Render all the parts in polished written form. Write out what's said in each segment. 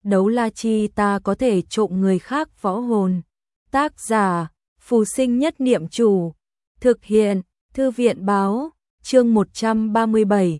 đấu la chi ta có thể trộm người khác võ hồn. Tác giả, Phù Sinh Nhất Niệm Chủ. Thực hiện, Thư viện báo, chương 137,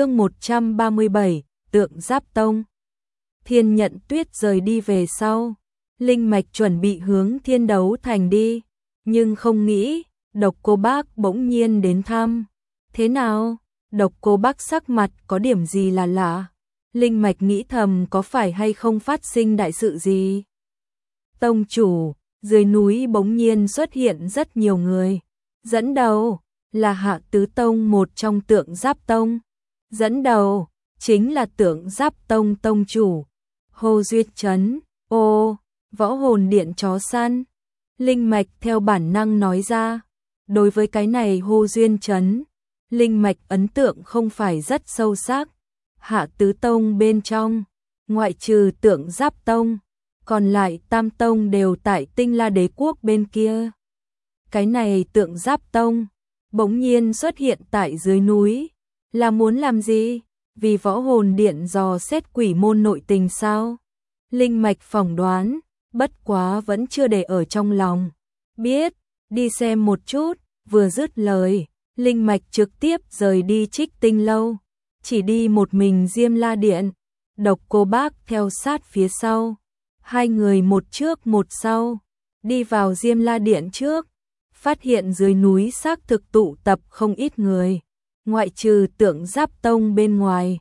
Tượng Giáp Tông. Thiên Nhận Tuyết rời đi về sau. Linh Mạch chuẩn bị hướng Thiên Đấu Thành đi, nhưng không nghĩ, Độc Cô Bác bỗng nhiên đến thăm. Thế nào? Độc Cô Bác sắc mặt có điểm gì là lạ? Linh Mạch nghĩ thầm có phải hay không phát sinh đại sự gì? Tông chủ, dưới núi bỗng nhiên xuất hiện rất nhiều người. Dẫn đầu là Hạ Tứ Tông, một trong Tượng Giáp Tông. Dẫn đầu chính là Tượng Giáp Tông tông chủ Hồ Duyệt Trấn. Ô, võ hồn điện chó săn. Linh Mạch theo bản năng nói ra. Đối với cái này Hồ Duyên Trấn, Linh Mạch ấn tượng không phải rất sâu sắc. Hạ Tứ Tông bên trong, ngoại trừ Tượng Giáp Tông, còn lại Tam Tông đều tại Tinh La Đế Quốc bên kia. Cái này Tượng Giáp Tông bỗng nhiên xuất hiện tại dưới núi, là muốn làm gì? Vì võ hồn điện dò xét quỷ môn nội tình sao? Linh Mạch phỏng đoán, bất quá vẫn chưa để ở trong lòng. Biết, đi xem một chút. Vừa dứt lời, Linh Mạch trực tiếp rời đi Trích Tinh Lâu, chỉ đi một mình Diêm La Điện. Độc Cô Bác theo sát phía sau, hai người một trước một sau, đi vào Diêm La Điện trước, phát hiện dưới núi xác thực tụ tập không ít người, ngoại trừ Tượng Giáp Tông bên ngoài,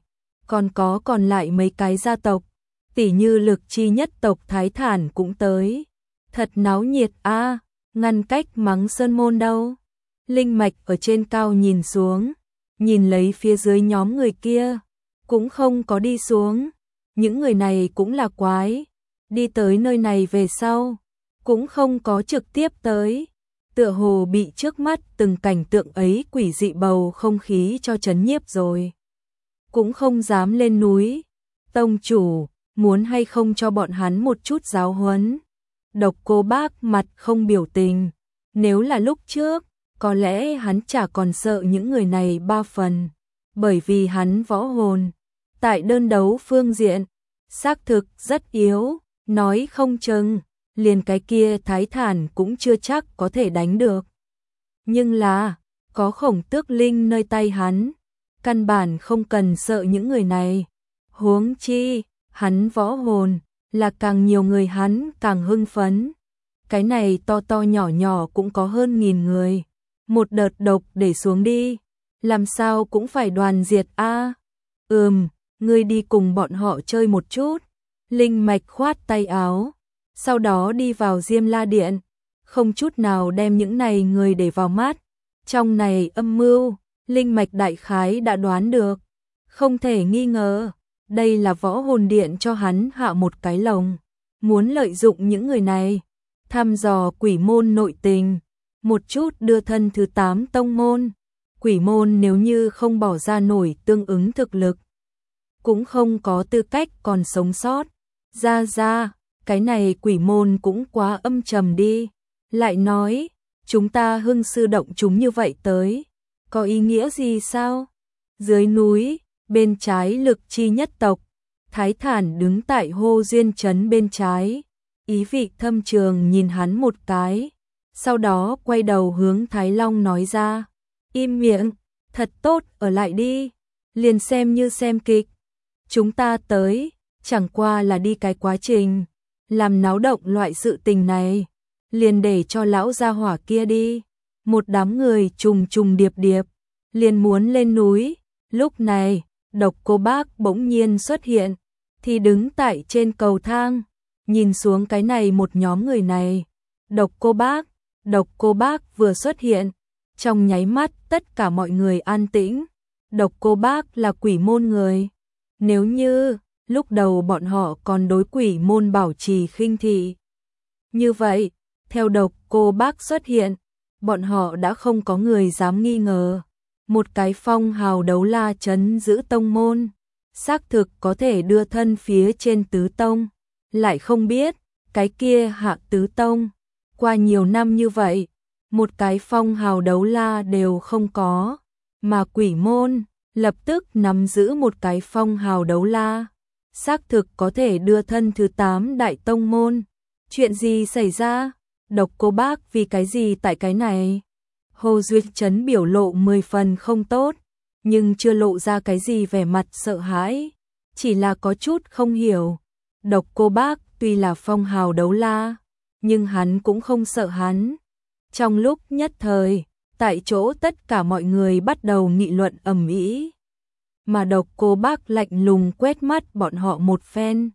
còn lại mấy cái gia tộc, tỉ như Lực Chi nhất tộc Thái Thản cũng tới. Thật náo nhiệt a, ngăn cách Mắng Sơn Môn đâu. Linh Mạch ở trên cao nhìn xuống, nhìn lấy phía dưới nhóm người kia, cũng không có đi xuống. Những người này cũng là quái, đi tới nơi này về sau, cũng không có trực tiếp tới. Tựa hồ bị trước mắt từng cảnh tượng ấy quỷ dị bầu không khí cho chấn nhiếp rồi. Cũng không dám lên núi. Tông chủ, muốn hay không cho bọn hắn một chút giáo huấn? Độc Cô Bác mặt không biểu tình. Nếu là lúc trước, có lẽ hắn chả còn sợ những người này ba phần. Bởi vì hắn võ hồn, tại đơn đấu phương diện, xác thực rất yếu, nói không chừng liền cái kia Thái Thản cũng chưa chắc có thể đánh được. Nhưng là, có Khổng Tước Linh nơi tay hắn, căn bản không cần sợ những người này. Huống chi, hắn võ hồn, là càng nhiều người hắn càng hưng phấn. Cái này to to nhỏ nhỏ cũng có hơn 1000 người. Một đợt độc để xuống đi, làm sao cũng phải đoàn diệt a. Ngươi đi cùng bọn họ chơi một chút. Linh Mạch khoát tay áo, sau đó đi vào Diêm La Điện, không chút nào đem những này người để vào mắt. Trong này âm mưu, Linh Mạch đại khái đã đoán được, không thể nghi ngờ, đây là võ hồn điện cho hắn hạ một cái lồng, muốn lợi dụng những người này, thăm dò quỷ môn nội tình, một chút đưa thân thứ 8 tông môn. Quỷ môn nếu như không bỏ ra nổi tương ứng thực lực, cũng không có tư cách còn sống sót. Ra, cái này quỷ môn cũng quá âm trầm đi. Lại nói, chúng ta hưng sư động chúng như vậy tới, có ý nghĩa gì sao? Dưới núi, bên trái Lực Chi nhất tộc, Thái Thản đứng tại Hồ Duyên Trấn bên trái, ý vị thâm trường nhìn hắn một cái, sau đó quay đầu hướng Thái Long nói ra, im miệng, thật tốt ở lại đi, liền xem như xem kịch. Chúng ta tới, chẳng qua là đi cái quá trình, làm náo động loại sự tình này, liền để cho lão gia hỏa kia đi. Một đám người trùng trùng điệp điệp, liền muốn lên núi. Lúc này, Độc Cô Bác bỗng nhiên xuất hiện, thì đứng tại trên cầu thang, nhìn xuống cái này một nhóm người này. Độc Cô Bác vừa xuất hiện, trong nháy mắt tất cả mọi người an tĩnh. Độc Cô Bác là quỷ môn người. Nếu như lúc đầu bọn họ còn đối quỷ môn bảo trì khinh thị, như vậy, theo Độc Cô Bác xuất hiện, bọn họ đã không có người dám nghi ngờ. Một cái phong hào đấu la trấn giữ tông môn, xác thực có thể đưa thân phía trên tứ tông, lại không biết, cái kia Hạ Tứ Tông, qua nhiều năm như vậy, một cái phong hào đấu la đều không có, mà quỷ môn lập tức nắm giữ một cái phong hào đấu la. xác thực có thể đưa thân thứ 8 đại tông môn. Chuyện gì xảy ra? Độc Cô Bác vì cái gì tại cái này? Hồ Duyệt Trấn biểu lộ 10 phần không tốt, nhưng chưa lộ ra cái gì vẻ mặt sợ hãi, chỉ là có chút không hiểu. Độc Cô Bác tuy là phong hào đấu la, nhưng hắn cũng không sợ hắn. Trong lúc nhất thời, tại chỗ tất cả mọi người bắt đầu nghị luận ầm ĩ, mà Độc Cô Bác lạnh lùng quét mắt bọn họ một phen.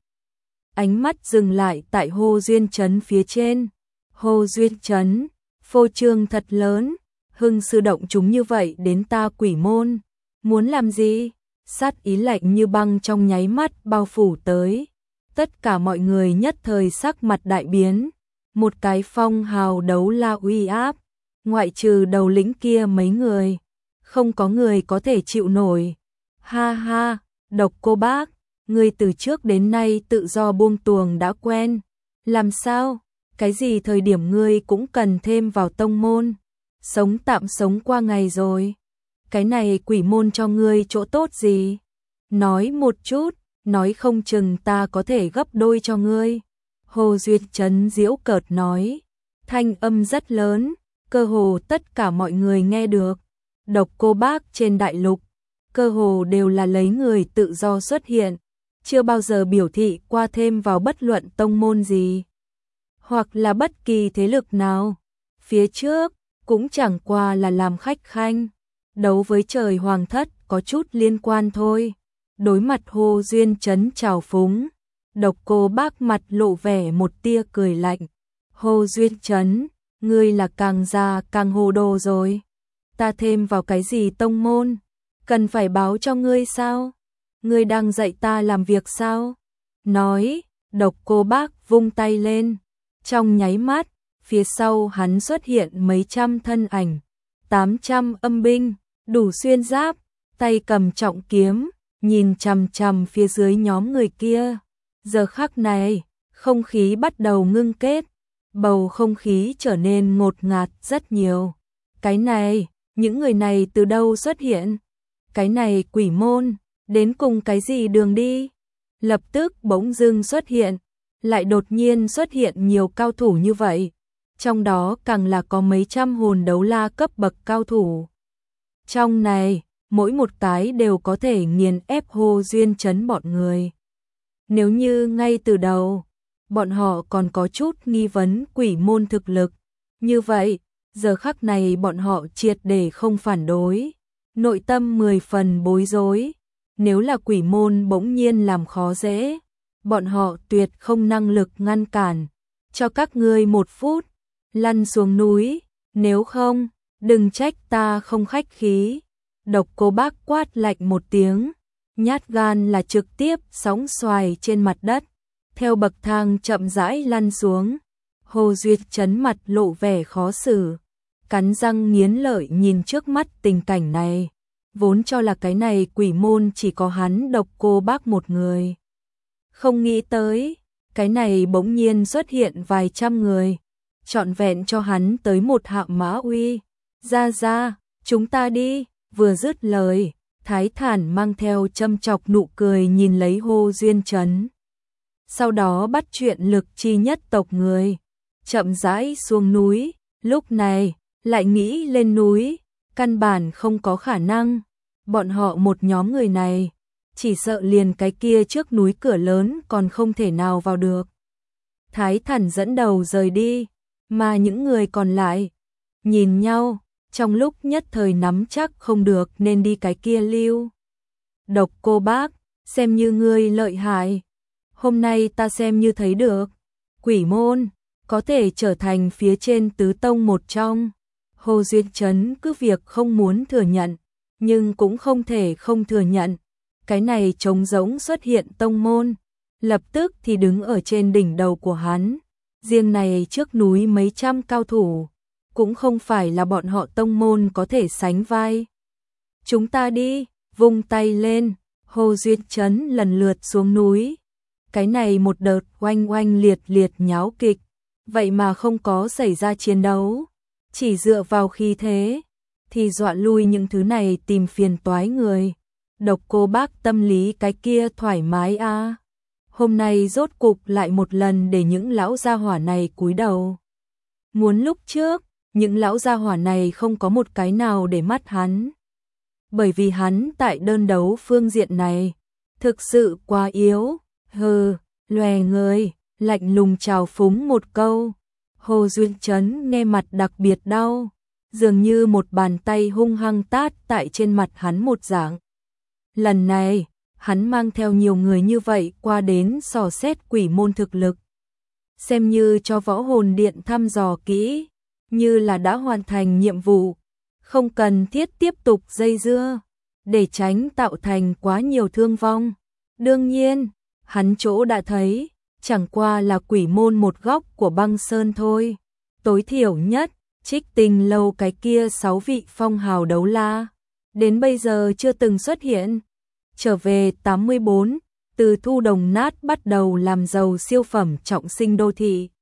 Ánh mắt dừng lại tại Hồ Duyên Trấn phía trên. Hồ Duyên Trấn, phô trương thật lớn, hưng sư động chúng như vậy đến ta Quỷ Môn, muốn làm gì? Sát ý lạnh như băng trong nháy mắt bao phủ tới. Tất cả mọi người nhất thời sắc mặt đại biến, một cái phong hào đấu la uy áp, ngoại trừ đầu lĩnh kia mấy người, không có người có thể chịu nổi. Ha ha, Độc Cô Bác, ngươi từ trước đến nay tự do buông tuồng đã quen, làm sao? Cái gì thời điểm ngươi cũng cần thêm vào tông môn, sống tạm sống qua ngày rồi. Cái này Quỷ Môn cho ngươi chỗ tốt gì? Nói một chút, nói không chừng ta có thể gấp đôi cho ngươi. Hồ Duyệt Trấn giễu cợt nói, thanh âm rất lớn, cơ hồ tất cả mọi người nghe được. Độc Cô Bác trên đại lục, cơ hồ đều là lấy người tự do xuất hiện, chưa bao giờ biểu thị qua thêm vào bất luận tông môn gì, hoặc là bất kỳ thế lực nào. Phía trước, cũng chẳng qua là làm khách khanh, đấu với trời hoàng thất có chút liên quan thôi. Đối mặt Hồ Duyên Trấn trào phúng, Độc Cô Bác mặt lộ vẻ một tia cười lạnh. Hồ Duyên Trấn, ngươi là càng già càng hồ đồ rồi. Ta thêm vào cái gì tông môn? Cần phải báo cho ngươi sao? Ngươi đang dạy ta làm việc sao? Nói, Độc Cô Bác vung tay lên. Trong nháy mắt, phía sau hắn xuất hiện mấy trăm thân ảnh, 800 âm binh, đủ xuyên giáp, tay cầm trọng kiếm, nhìn chằm chằm phía dưới nhóm người kia. Giờ khắc này, không khí bắt đầu ngưng kết, bầu không khí trở nên ngột ngạt rất nhiều. Cái này, những người này từ đâu xuất hiện? Cái này Quỷ Môn, đến cùng cái gì đường đi? Lập tức bỗng dưng xuất hiện, lại đột nhiên xuất hiện nhiều cao thủ như vậy, trong đó càng là có mấy trăm hồn đấu la cấp bậc cao thủ. Trong này, mỗi một cái đều có thể nghiền ép Hồ Duyên Trấn bọn người. Nếu như ngay từ đầu, bọn họ còn có chút nghi vấn Quỷ Môn thực lực, như vậy, giờ khắc này bọn họ triệt để không phản đối, nội tâm 10 phần bối rối. Nếu là Quỷ Môn bỗng nhiên làm khó dễ, bọn họ tuyệt không năng lực ngăn cản. Cho các ngươi 1 phút, lăn xuống núi, nếu không, đừng trách ta không khách khí. Độc Cô Bác quát lạnh một tiếng, nhát gan là trực tiếp sóng xoài trên mặt đất, theo bậc thang chậm rãi lăn xuống. Hồ Duyệt Trấn mặt lộ vẻ khó xử, cắn răng nghiến lợi nhìn trước mắt tình cảnh này, vốn cho là cái này Quỷ Môn chỉ có hắn Độc Cô Bác một người. Không nghĩ tới, cái này bỗng nhiên xuất hiện vài trăm người, trọn vẹn cho hắn tới một Hạ Mã Uy. Ra, chúng ta đi. Vừa dứt lời, Thái Thản mang theo châm chọc nụ cười nhìn lấy Hồ Duyên Trấn. Sau đó bắt chuyện Lực Chi nhất tộc người, chậm rãi xuống núi. Lúc này, lại nghĩ lên núi, căn bản không có khả năng. Bọn họ một nhóm người này, chỉ sợ liền cái kia trước núi cửa lớn còn không thể nào vào được. Thái Thản dẫn đầu rời đi, mà những người còn lại nhìn nhau, trong lúc nhất thời nắm chắc không được nên đi cái kia lưu. Độc Cô Bác, xem như ngươi lợi hại. Hôm nay ta xem như thấy được, Quỷ Môn có thể trở thành phía trên tứ tông một trong. Hồ Duyên Trấn cứ việc không muốn thừa nhận, nhưng cũng không thể không thừa nhận. Cái này trống rỗng xuất hiện tông môn, lập tức thì đứng ở trên đỉnh đầu của hắn. Riêng này trước núi mấy trăm cao thủ, cũng không phải là bọn họ tông môn có thể sánh vai. Chúng ta đi, vung tay lên, Hồ Duyên Trấn lần lượt xuống núi. Cái này một đợt oanh oanh liệt liệt nháo kịch, vậy mà không có xảy ra chiến đấu, chỉ dựa vào khí thế, thì dọa lui những thứ này tìm phiền toái người. Độc Cô Bác tâm lý cái kia thoải mái a. hôm nay rốt cục lại một lần để những lão gia hỏa này cúi đầu. Muốn lúc trước, những lão gia hỏa này không có một cái nào để mắt hắn. Bởi vì hắn tại đơn đấu phương diện này, thực sự quá yếu, lòe người, lạnh lùng chào phúng một câu. Hồ Duyên Chấn nghe mặt đặc biệt đau, dường như một bàn tay hung hăng tát tại trên mặt hắn một dạng. Lần này, hắn mang theo nhiều người như vậy qua đến dò xét quỷ môn thực lực. Xem như cho võ hồn điện thăm dò kỹ, như là đã hoàn thành nhiệm vụ, không cần thiết tiếp tục dây dưa, để tránh tạo thành quá nhiều thương vong. Đương nhiên, hắn chỗ đã thấy, chẳng qua là quỷ môn một góc của băng sơn thôi. Tối thiểu nhất, Trích Tinh lâu cái kia 6 vị phong hào đấu la, đến bây giờ chưa từng xuất hiện. Trở về 84, từ thu đồng nát bắt đầu làm giàu siêu phẩm trọng sinh đô thị.